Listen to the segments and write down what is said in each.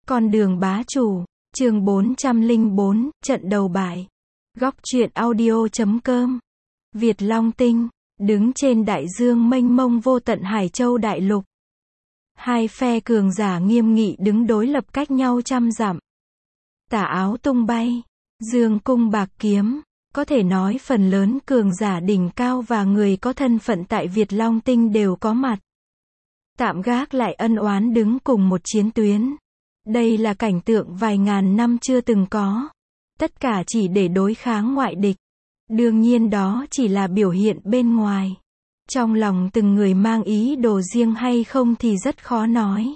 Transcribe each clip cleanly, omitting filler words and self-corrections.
Con đường bá chủ, chương 404, trận đầu bại. Góc truyện audio.com. Việt Long Tinh, đứng trên đại dương mênh mông vô tận Hải Châu đại lục. Hai phe cường giả nghiêm nghị đứng đối lập cách nhau trăm dặm. Tà áo tung bay, dương cung bạc kiếm, có thể nói phần lớn cường giả đỉnh cao và người có thân phận tại Việt Long Tinh đều có mặt. Tạm gác lại ân oán đứng cùng một chiến tuyến. Đây là cảnh tượng vài ngàn năm chưa từng có. Tất cả chỉ để đối kháng ngoại địch. Đương nhiên đó chỉ là biểu hiện bên ngoài. Trong lòng từng người mang ý đồ riêng hay không thì rất khó nói.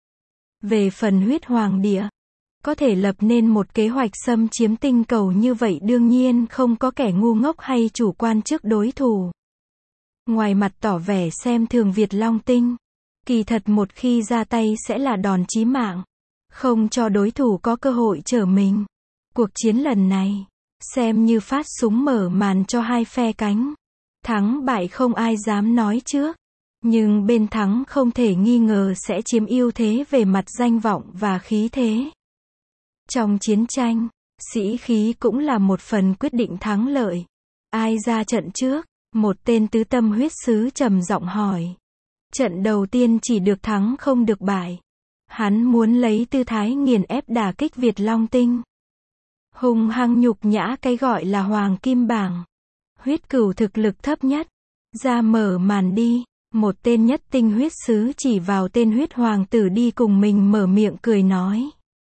Về phần huyết hoàng địa, có thể lập nên một kế hoạch xâm chiếm tinh cầu như vậy đương nhiên không có kẻ ngu ngốc hay chủ quan trước đối thủ. Ngoài mặt tỏ vẻ xem thường Việt Long Tinh, kỳ thật một khi ra tay sẽ là đòn chí mạng, không cho đối thủ có cơ hội trở mình. Cuộc chiến lần này, xem như phát súng mở màn cho hai phe cánh. Thắng bại không ai dám nói trước, nhưng bên thắng không thể nghi ngờ sẽ chiếm ưu thế về mặt danh vọng và khí thế. Trong chiến tranh, sĩ khí cũng là một phần quyết định thắng lợi. Ai ra trận trước? Một tên tứ tâm huyết sứ trầm giọng hỏi. Trận đầu tiên chỉ được thắng không được bại. Hắn muốn lấy tư thái nghiền ép đả kích Việt Long Tinh. Hung hăng nhục nhã cái gọi là Hoàng Kim Bảng. Huyết Cửu thực lực thấp nhất. Ra mở màn đi. Một tên nhất tinh huyết sứ chỉ vào tên huyết hoàng tử đi cùng mình mở miệng cười nói.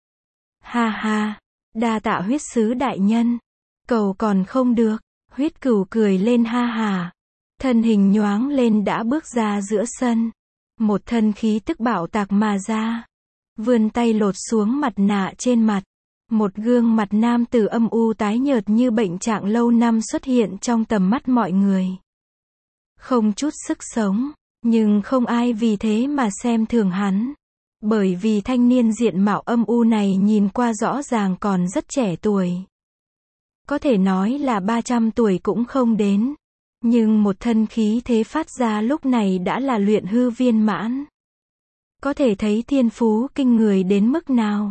Ha ha, đa tạ huyết sứ đại nhân. Cầu còn không được. Huyết Cửu cười lên ha ha. Thân hình nhoáng lên đã bước ra giữa sân. Một thân khí tức bạo tạc mà ra. Vươn tay lột xuống mặt nạ trên mặt. Một gương mặt nam tử âm u tái nhợt như bệnh trạng lâu năm xuất hiện trong tầm mắt mọi người. Không chút sức sống, nhưng không ai vì thế mà xem thường hắn. Bởi vì thanh niên diện mạo âm u này nhìn qua rõ ràng còn rất trẻ tuổi. Có thể nói là 300 tuổi cũng không đến. Nhưng một thân khí thế phát ra lúc này đã là luyện hư viên mãn. Có thể thấy thiên phú kinh người đến mức nào.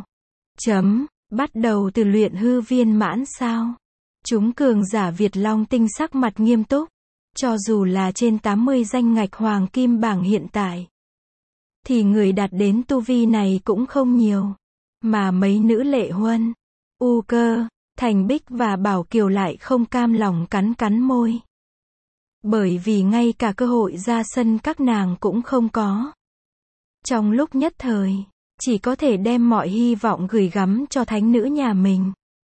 Bắt đầu từ luyện hư viên mãn sao? Chúng cường giả Việt Long Tinh sắc mặt nghiêm túc. Cho dù là trên 80 danh ngạch Hoàng Kim Bảng hiện tại, thì người đạt đến tu vi này cũng không nhiều. Mà mấy nữ Lệ Huân, U Cơ, Thành Bích và Bảo Kiều lại không cam lòng cắn môi. Bởi vì ngay cả cơ hội ra sân các nàng cũng không có. Trong lúc nhất thời, chỉ có thể đem mọi hy vọng gửi gắm cho thánh nữ nhà mình.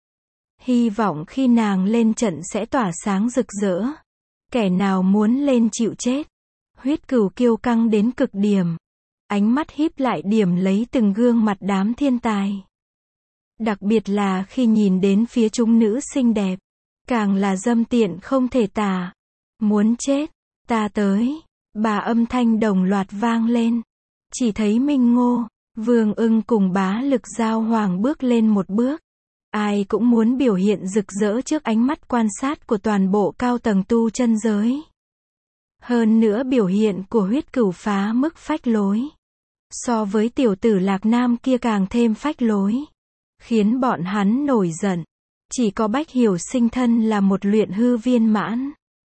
Hy vọng khi nàng lên trận sẽ tỏa sáng rực rỡ. Kẻ nào muốn lên chịu chết. Huyết Cửu kiêu căng đến cực điểm. Ánh mắt híp lại điểm lấy từng gương mặt đám thiên tài. Đặc biệt là khi nhìn đến phía chúng nữ xinh đẹp. Càng là dâm tiện không thể tả. Muốn chết, ta tới. Bà âm thanh đồng loạt vang lên. Chỉ thấy Minh Ngô, Vương Ưng cùng Bá Lực Giao Hoàng bước lên một bước. Ai cũng muốn biểu hiện rực rỡ trước ánh mắt quan sát của toàn bộ cao tầng tu chân giới. Hơn nữa biểu hiện của Huyết Cửu phá mức phách lối. So với tiểu tử Lạc Nam kia càng thêm phách lối. Khiến bọn hắn nổi giận. Chỉ có Bách Hiểu Sinh thân là một luyện hư viên mãn.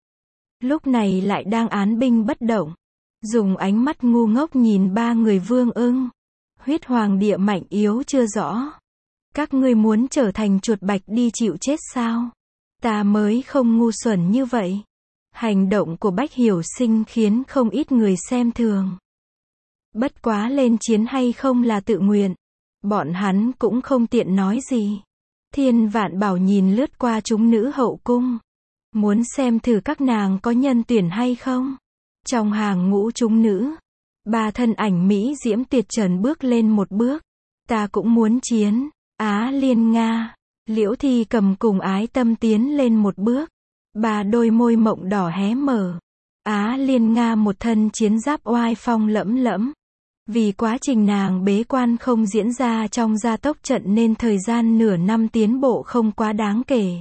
Lúc này lại đang án binh bất động. Dùng ánh mắt ngu ngốc nhìn ba người Vương Ưng. Huyết hoàng địa mạnh yếu chưa rõ. Các ngươi muốn trở thành chuột bạch đi chịu chết sao? Ta mới không ngu xuẩn như vậy. Hành động của Bách Hiểu Sinh khiến không ít người xem thường. Bất quá lên chiến hay không là tự nguyện. Bọn hắn cũng không tiện nói gì. Thiên Vạn Bảo nhìn lướt qua chúng nữ hậu cung. Muốn xem thử các nàng có nhân tuyển hay không. Trong hàng ngũ chúng nữ, ba thân ảnh Mỹ diễm tuyệt trần bước lên một bước. Ta cũng muốn chiến. Á Liên Nga, Liễu Thi Cầm cùng Ái Tâm tiến lên một bước. Ba đôi môi mộng đỏ hé mở. Á Liên Nga một thân chiến giáp oai phong lẫm lẫm. Vì quá trình nàng bế quan không diễn ra trong gia tốc trận nên thời gian nửa năm tiến bộ không quá đáng kể.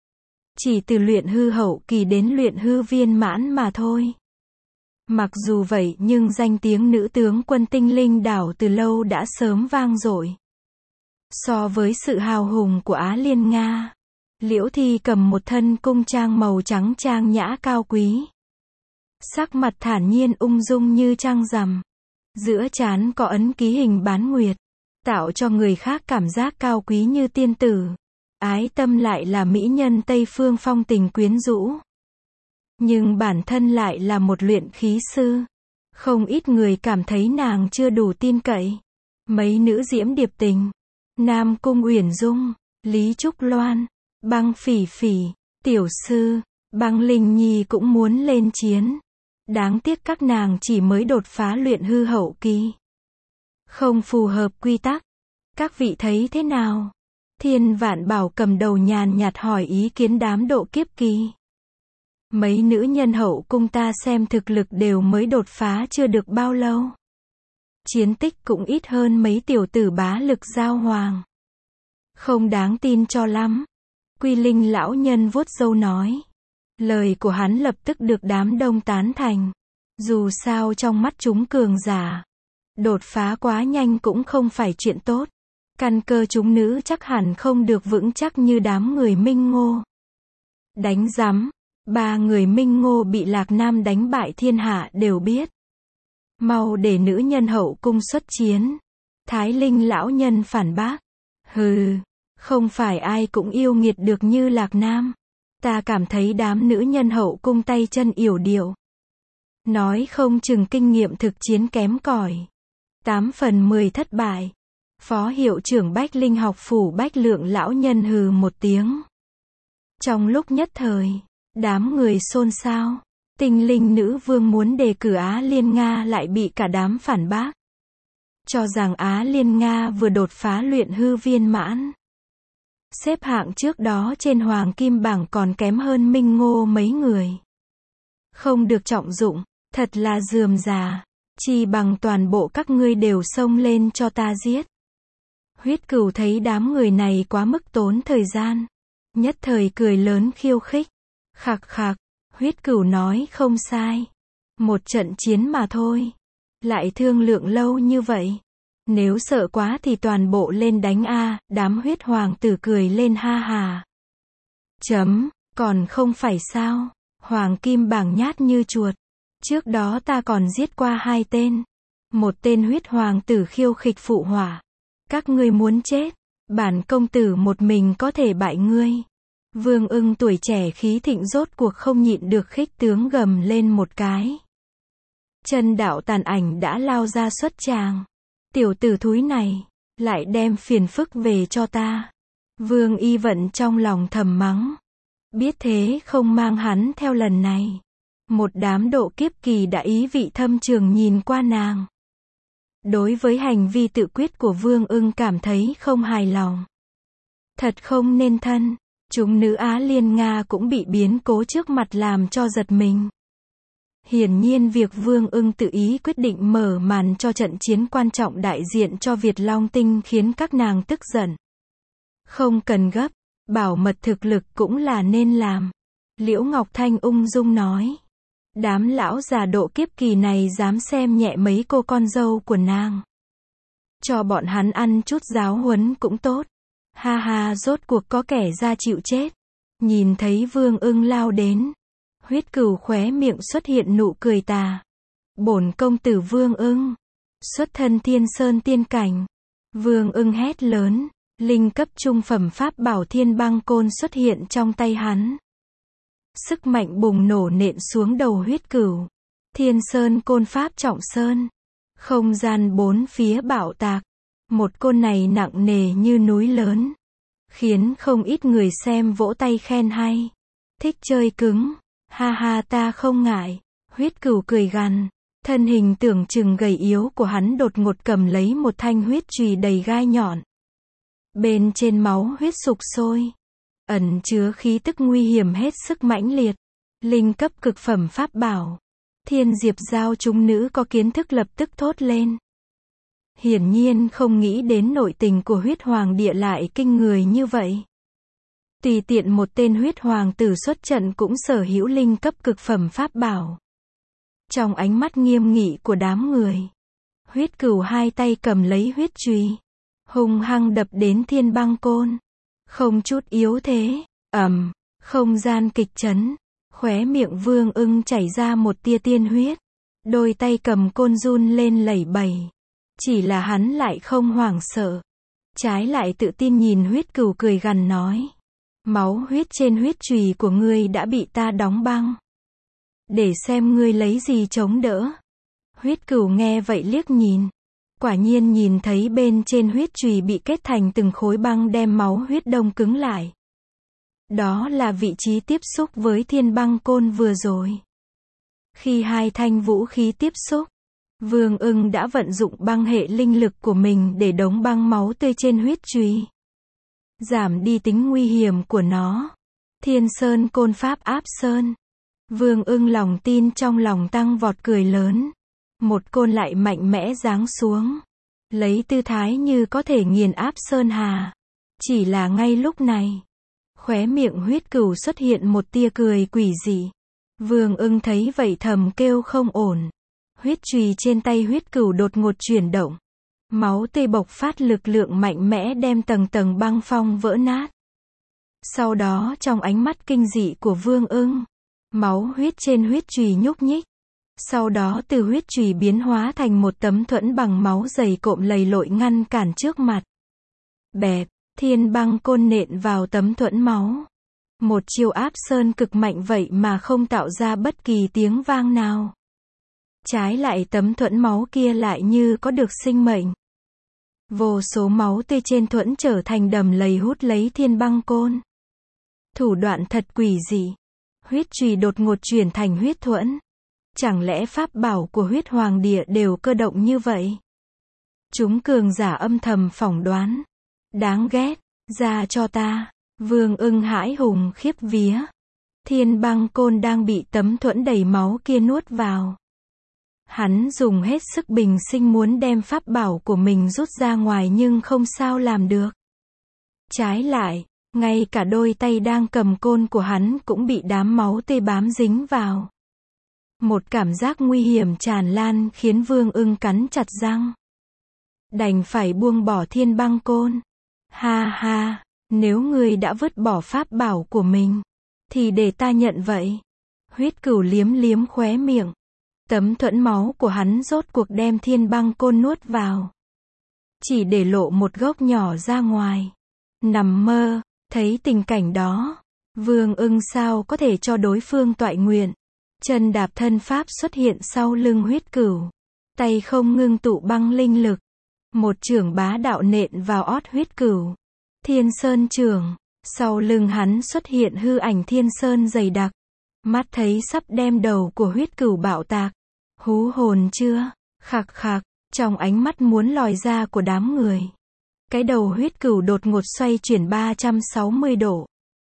Chỉ từ luyện hư hậu kỳ đến luyện hư viên mãn mà thôi. Mặc dù vậy nhưng danh tiếng nữ tướng quân tinh linh đảo từ lâu đã sớm vang dội. So với sự hào hùng của Á Liên Nga, Liễu Thi cầm một thân cung trang màu trắng trang nhã cao quý. Sắc mặt thản nhiên ung dung như trăng rằm. Giữa trán có ấn ký hình bán nguyệt, tạo cho người khác cảm giác cao quý như tiên tử. Ái Tâm lại là mỹ nhân Tây Phương phong tình quyến rũ. Nhưng bản thân lại là một luyện khí sư. Không ít người cảm thấy nàng chưa đủ tin cậy. Mấy nữ Diễm Điệp Tình, Nam Cung Uyển Dung, Lý Trúc Loan, Băng Phỉ Phỉ, Tiểu Sư, Băng Linh Nhi cũng muốn lên chiến. Đáng tiếc các nàng chỉ mới đột phá luyện hư hậu kỳ. Không phù hợp quy tắc. Các vị thấy thế nào? Thiên Vạn Bảo cầm đầu nhàn nhạt hỏi ý kiến đám độ kiếp kỳ. Mấy nữ nhân hậu cung ta xem thực lực đều mới đột phá chưa được bao lâu. Chiến tích cũng ít hơn mấy tiểu tử bá lực giao hoàng. Không đáng tin cho lắm. Quy Linh lão nhân vuốt râu nói. Lời của hắn lập tức được đám đông tán thành. Dù sao trong mắt chúng cường giả, đột phá quá nhanh cũng không phải chuyện tốt. Căn cơ chúng nữ chắc hẳn không được vững chắc như đám người Minh Ngô. Đánh rắm, 3 người Minh Ngô bị Lạc Nam đánh bại thiên hạ đều biết. Mau để nữ nhân hậu cung xuất chiến. Thái Linh lão nhân phản bác. Hừ, không phải ai cũng yêu nghiệt được như Lạc Nam. Ta cảm thấy đám nữ nhân hậu cung tay chân yểu điệu. Nói không chừng kinh nghiệm thực chiến kém cỏi. 8 phần 10 thất bại. Phó hiệu trưởng Bách Linh học phủ Bách Lượng lão nhân hừ một tiếng. Trong lúc nhất thời, đám người xôn xao. Tinh linh nữ vương muốn đề cử Á Liên Nga lại bị cả đám phản bác. Cho rằng Á Liên Nga vừa đột phá luyện hư viên mãn. Xếp hạng trước đó trên Hoàng Kim bảng còn kém hơn Minh Ngô mấy người. Không được trọng dụng, thật là rườm rà. Chi bằng toàn bộ các ngươi đều xông lên cho ta giết. Huyết Cửu thấy đám người này quá mức tốn thời gian. Nhất thời cười lớn khiêu khích. Khạc khạc, Huyết Cửu nói không sai. Một trận chiến mà thôi. Lại thương lượng lâu như vậy. Nếu sợ quá thì toàn bộ lên đánh a. Đám huyết hoàng tử cười lên ha hà. Còn không phải sao. Hoàng Kim bảng nhát như chuột. Trước đó ta còn giết qua 2 tên. Một tên huyết hoàng tử khiêu khích phụ họa. Các ngươi muốn chết. Bản công tử một mình có thể bại ngươi. Vương Ưng tuổi trẻ khí thịnh rốt cuộc không nhịn được khích tướng gầm lên một cái. Chân đạo tàn ảnh đã lao ra xuất tràng. Tiểu tử thúi này, lại đem phiền phức về cho ta. Vương Y Vận trong lòng thầm mắng. Biết thế không mang hắn theo lần này. Một đám độ kiếp kỳ đã ý vị thâm trường nhìn qua nàng. Đối với hành vi tự quyết của Vương Ưng cảm thấy không hài lòng. Thật không nên thân. Chúng nữ Á Liên Nga cũng bị biến cố trước mặt làm cho giật mình. Hiển nhiên việc Vương Ưng tự ý quyết định mở màn cho trận chiến quan trọng đại diện cho Việt Long Tinh khiến các nàng tức giận. Không cần gấp, bảo mật thực lực cũng là nên làm. Liễu Ngọc Thanh ung dung nói. Đám lão già độ kiếp kỳ này dám xem nhẹ mấy cô con dâu của nàng. Cho bọn hắn ăn chút giáo huấn cũng tốt. Ha ha, rốt cuộc có kẻ ra chịu chết. Nhìn thấy Vương Ưng lao đến. Huyết Cửu khóe miệng xuất hiện nụ cười tà. Bổn công tử Vương Ưng. Xuất thân Thiên Sơn tiên cảnh. Vương Ưng hét lớn. Linh cấp trung phẩm pháp bảo Thiên Băng Côn xuất hiện trong tay hắn. Sức mạnh bùng nổ nện xuống đầu Huyết Cửu. Thiên Sơn côn pháp trọng sơn. Không gian bốn phía bạo tạc. Một côn này nặng nề như núi lớn. Khiến không ít người xem vỗ tay khen hay. Thích chơi cứng. Ha ha, ta không ngại. Huyết Cửu cười gằn. Thân hình tưởng chừng gầy yếu của hắn đột ngột cầm lấy một thanh huyết chùy đầy gai nhọn. Bên trên máu huyết sục sôi. Ẩn chứa khí tức nguy hiểm hết sức mãnh liệt. Linh cấp cực phẩm pháp bảo. Thiên Diệp Giao chúng nữ có kiến thức lập tức thốt lên. Hiển nhiên không nghĩ đến nội tình của huyết hoàng địa lại kinh người như vậy. Tùy tiện một tên huyết hoàng tử xuất trận cũng sở hữu linh cấp cực phẩm pháp bảo. Trong ánh mắt nghiêm nghị của đám người, Huyết Cửu hai tay cầm lấy huyết chùy. hung hăng đập đến Thiên Băng Côn. Không chút yếu thế, không gian kịch chấn, khóe miệng Vương Ưng chảy ra một tia tiên huyết. Đôi tay cầm côn run lên lẩy bẩy. Chỉ là hắn lại không hoảng sợ. Trái lại tự tin nhìn huyết cửu cười gằn nói. Máu huyết trên huyết chùy của ngươi đã bị ta đóng băng. Để xem ngươi lấy gì chống đỡ. Huyết cửu nghe vậy liếc nhìn. Quả nhiên nhìn thấy bên trên huyết chùy bị kết thành từng khối băng đem máu huyết đông cứng lại. Đó là vị trí tiếp xúc với Thiên Băng Côn vừa rồi. Khi hai thanh vũ khí tiếp xúc, Vương Ưng đã vận dụng băng hệ linh lực của mình để đóng băng máu tươi trên huyết chùy. Giảm đi tính nguy hiểm của nó. Thiên Sơn Côn Pháp áp sơn. Vương Ưng lòng tin trong lòng tăng vọt cười lớn. Một côn lại mạnh mẽ giáng xuống. Lấy tư thái như có thể nghiền áp sơn hà. Chỉ là ngay lúc này, khóe miệng huyết cửu xuất hiện một tia cười quỷ dị. Vương Ưng thấy vậy thầm kêu không ổn. Huyết chùy trên tay huyết cửu đột ngột chuyển động. Máu tươi bộc phát lực lượng mạnh mẽ đem tầng tầng băng phong vỡ nát. Sau đó trong ánh mắt kinh dị của Vương Ưng, máu huyết trên huyết chùy nhúc nhích. Sau đó từ huyết chùy biến hóa thành một tấm thuẫn bằng máu dày cộm lầy lội ngăn cản trước mặt. Bẹp, Thiên Băng Côn nện vào tấm thuẫn máu. Một chiêu áp sơn cực mạnh vậy mà không tạo ra bất kỳ tiếng vang nào. Trái lại tấm thuẫn máu kia lại như có được sinh mệnh. Vô số máu tươi trên thuẫn trở thành đầm lầy hút lấy Thiên Băng Côn. Thủ đoạn thật quỷ dị. Huyết chùy đột ngột chuyển thành huyết thuẫn. Chẳng lẽ pháp bảo của huyết hoàng địa đều cơ động như vậy? Chúng cường giả âm thầm phỏng đoán. Đáng ghét, ra cho ta. Vương Ưng hãi hùng khiếp vía. Thiên Băng Côn đang bị tấm thuẫn đầy máu kia nuốt vào. Hắn dùng hết sức bình sinh muốn đem pháp bảo của mình rút ra ngoài nhưng không sao làm được. Trái lại, ngay cả đôi tay đang cầm côn của hắn cũng bị đám máu tươi bám dính vào. Một cảm giác nguy hiểm tràn lan khiến Vương Ưng cắn chặt răng. Đành phải buông bỏ Thiên Băng Côn. Ha ha, nếu ngươi đã vứt bỏ pháp bảo của mình, thì để ta nhận vậy. Huyết cửu liếm liếm khóe miệng. Tấm thuẫn máu của hắn rốt cuộc đem Thiên Băng Côn nuốt vào. Chỉ để lộ một gốc nhỏ ra ngoài. Nằm mơ, thấy tình cảnh đó. Vương Ưng sao có thể cho đối phương toại nguyện. Chân đạp thân pháp xuất hiện sau lưng huyết cửu. Tay không ngưng tụ băng linh lực. Một chưởng bá đạo nện vào ót huyết cửu. Thiên Sơn chưởng. Sau lưng hắn xuất hiện hư ảnh Thiên Sơn dày đặc. Mắt thấy sắp đem đầu của huyết cửu bạo tạc. Hú hồn chưa? Khạc khạc. Trong ánh mắt muốn lòi ra của đám người. Cái đầu huyết cửu đột ngột xoay chuyển 360 độ.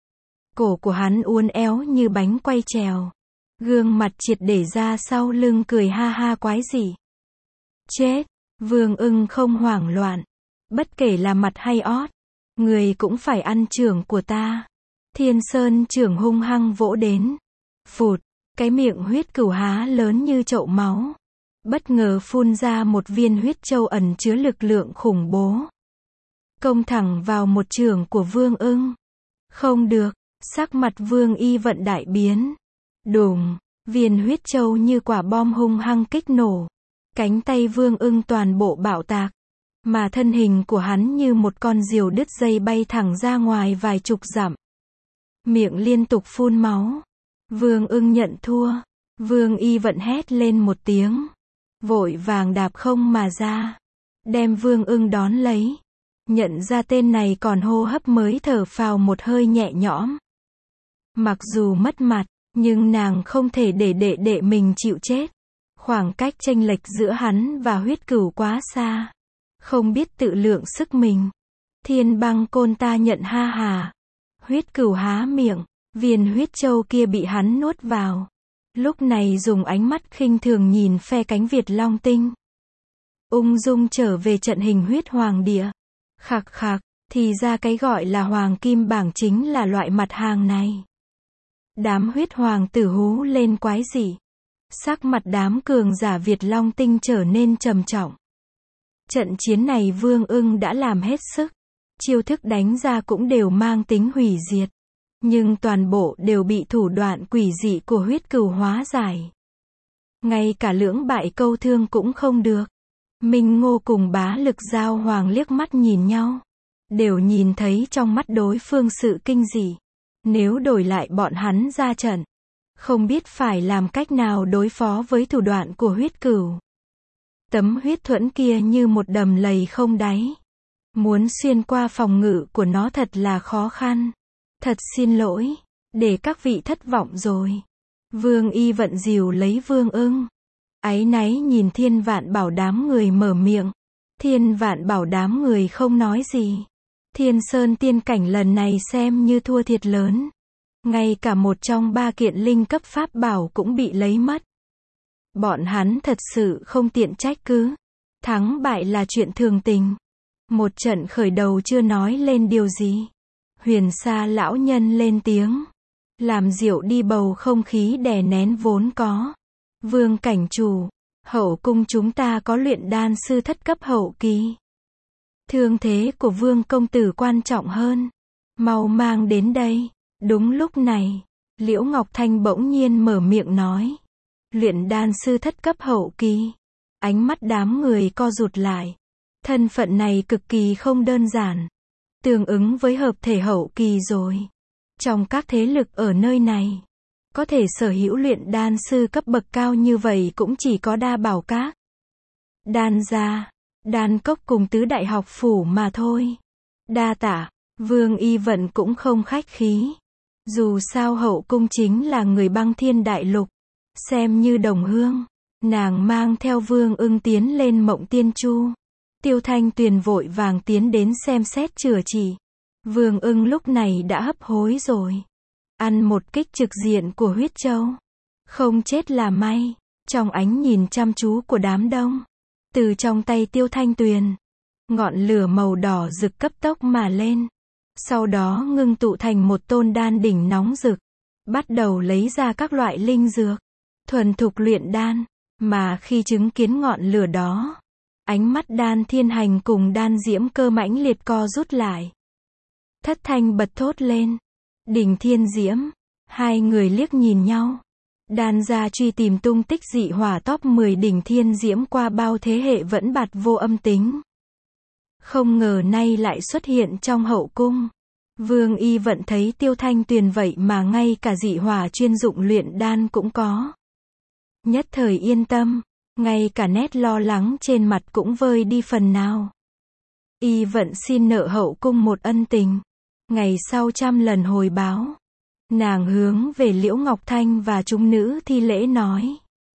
Cổ của hắn uốn éo như bánh quay trèo. Gương mặt triệt để ra sau lưng cười ha ha quái dị. Chết! Vương Ưng không hoảng loạn. Bất kể là mặt hay ót. Người cũng phải ăn chưởng của ta. Thiên Sơn chưởng hung hăng vỗ đến. Phụt! Cái miệng huyết cửu há lớn như chậu máu. Bất ngờ phun ra một viên huyết châu ẩn chứa lực lượng khủng bố. Công thẳng vào một chưởng của Vương Ưng. Không được! Sắc mặt Vương Y Vận đại biến. Đùng! Viên huyết châu như quả bom hung hăng kích nổ. Cánh tay Vương Ưng toàn bộ bạo tạc. Mà thân hình của hắn như một con diều đứt dây bay thẳng ra ngoài vài chục dặm. Miệng liên tục phun máu. Vương Ưng nhận thua. Vương Y Vận hét lên một tiếng. Vội vàng đạp không mà ra. Đem Vương Ưng đón lấy. Nhận ra tên này còn hô hấp mới thở phào một hơi nhẹ nhõm. Mặc dù mất mặt, nhưng nàng không thể để đệ đệ mình chịu chết. Khoảng cách chênh lệch giữa hắn và huyết cửu quá xa. Không biết tự lượng sức mình. Thiên Băng Côn ta nhận ha hà. Huyết cửu há miệng. Viên huyết châu kia bị hắn nuốt vào. Lúc này dùng ánh mắt khinh thường nhìn phe cánh Việt Long Tinh. Ung dung trở về trận hình huyết hoàng địa. Khạc khạc, thì ra cái gọi là hoàng kim bảng chính là loại mặt hàng này. Đám huyết hoàng tử hú lên quái dị. Sắc mặt đám cường giả Việt Long Tinh trở nên trầm trọng. Trận chiến này Vương Ưng đã làm hết sức. Chiêu thức đánh ra cũng đều mang tính hủy diệt. Nhưng toàn bộ đều bị thủ đoạn quỷ dị của Huyết Cửu hóa giải. Ngay cả lưỡng bại câu thương cũng không được. Minh Ngô cùng Bá Lực Giao Hoàng liếc mắt nhìn nhau. Đều nhìn thấy trong mắt đối phương sự kinh dị. Nếu đổi lại bọn hắn ra trận, không biết phải làm cách nào đối phó với thủ đoạn của Huyết Cửu. Tấm huyết thuẫn kia như một đầm lầy không đáy. Muốn xuyên qua phòng ngự của nó thật là khó khăn. Thật xin lỗi, để các vị thất vọng rồi. Vương Y Vận dìu lấy Vương Ưng. Áy náy nhìn Thiên Vạn Bảo đám người mở miệng. Thiên Vạn Bảo đám người không nói gì. Thiên Sơn tiên cảnh lần này xem như thua thiệt lớn. Ngay cả một trong 3 kiện linh cấp pháp bảo cũng bị lấy mất. Bọn hắn thật sự không tiện trách cứ. Thắng bại là chuyện thường tình. Một trận khởi đầu chưa nói lên điều gì. Huyền Sa lão nhân lên tiếng. Làm dịu đi bầu không khí đè nén vốn có. Vương cảnh chủ, hậu cung chúng ta có luyện đan sư thất cấp hậu kỳ. Thương thế của Vương công tử quan trọng hơn. Mau mang đến đây. Đúng lúc này, Liễu Ngọc Thanh bỗng nhiên mở miệng nói. Luyện đan sư thất cấp hậu kỳ. Ánh mắt đám người co rụt lại. Thân phận này cực kỳ không đơn giản. Tương ứng với hợp thể hậu kỳ rồi. Trong các thế lực ở nơi này, có thể sở hữu luyện đan sư cấp bậc cao như vậy cũng chỉ có Đa Bảo Các, Đan gia, Đan Cốc cùng tứ đại học phủ mà thôi. Đa tạ, Vương Y Vận cũng không khách khí. Dù sao hậu cung chính là người Băng Thiên Đại Lục, xem như đồng hương. Nàng mang theo Vương Ưng tiến lên Mộng Tiên Chu. Tiêu Thanh Tuyền vội vàng tiến đến xem xét chữa trị. Vương Ưng lúc này đã hấp hối rồi. Ăn một kích trực diện của Huyết Châu. Không chết là may. Trong ánh nhìn chăm chú của đám đông. Từ trong tay Tiêu Thanh Tuyền, ngọn lửa màu đỏ rực cấp tốc mà lên. Sau đó ngưng tụ thành một tôn đan đỉnh nóng rực. Bắt đầu lấy ra các loại linh dược. Thuần thục luyện đan. Mà khi chứng kiến ngọn lửa đó, ánh mắt Đan Thiên Hành cùng Đan Diễm Cơ mãnh liệt co rút lại. Thất thanh bật thốt lên. Đỉnh Thiên Diễm. Hai người liếc nhìn nhau. Đan gia truy tìm tung tích dị hỏa top 10 đỉnh Thiên Diễm qua bao thế hệ vẫn bạt vô âm tính. Không ngờ nay lại xuất hiện trong hậu cung. Vương Y Vận thấy Tiêu Thanh Tuyền vậy mà ngay cả dị hỏa chuyên dụng luyện đan cũng có. Nhất thời yên tâm. Ngay cả nét lo lắng trên mặt cũng vơi đi phần nào. Y Vận xin nợ hậu cung một ân tình. Ngày sau 100 lần hồi báo. Nàng hướng về Liễu Ngọc Thanh và chúng nữ thi lễ nói.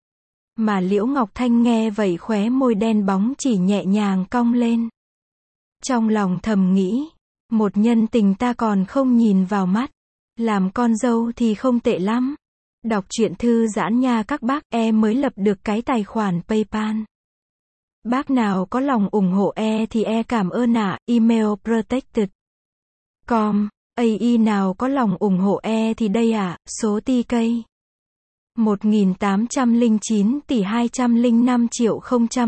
Mà Liễu Ngọc Thanh nghe vậy khóe môi đen bóng chỉ nhẹ nhàng cong lên. Trong lòng thầm nghĩ. Một nhân tình ta còn không nhìn vào mắt. Làm con dâu thì không tệ lắm. Đọc truyện thư giãn nha các bác, mới lập được cái tài khoản PayPal. Bác nào có lòng ủng hộ thì cảm ơn ạ. Email protected.com. AI nào có lòng ủng hộ thì đây ạ. Số TK 1809 tỷ 205 triệu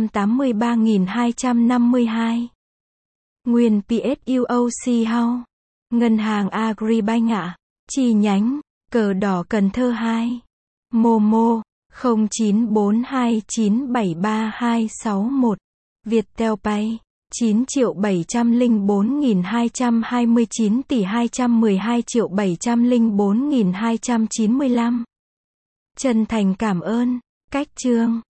083.252. Nguyên PSUOC House. Ngân hàng Agribank ạ. Chi nhánh Cờ Đỏ Cần Thơ 2. Momo 0942973261. Viettel Pay 9.704.229 tỷ 212.704.295. Chân thành cảm ơn. Cách chương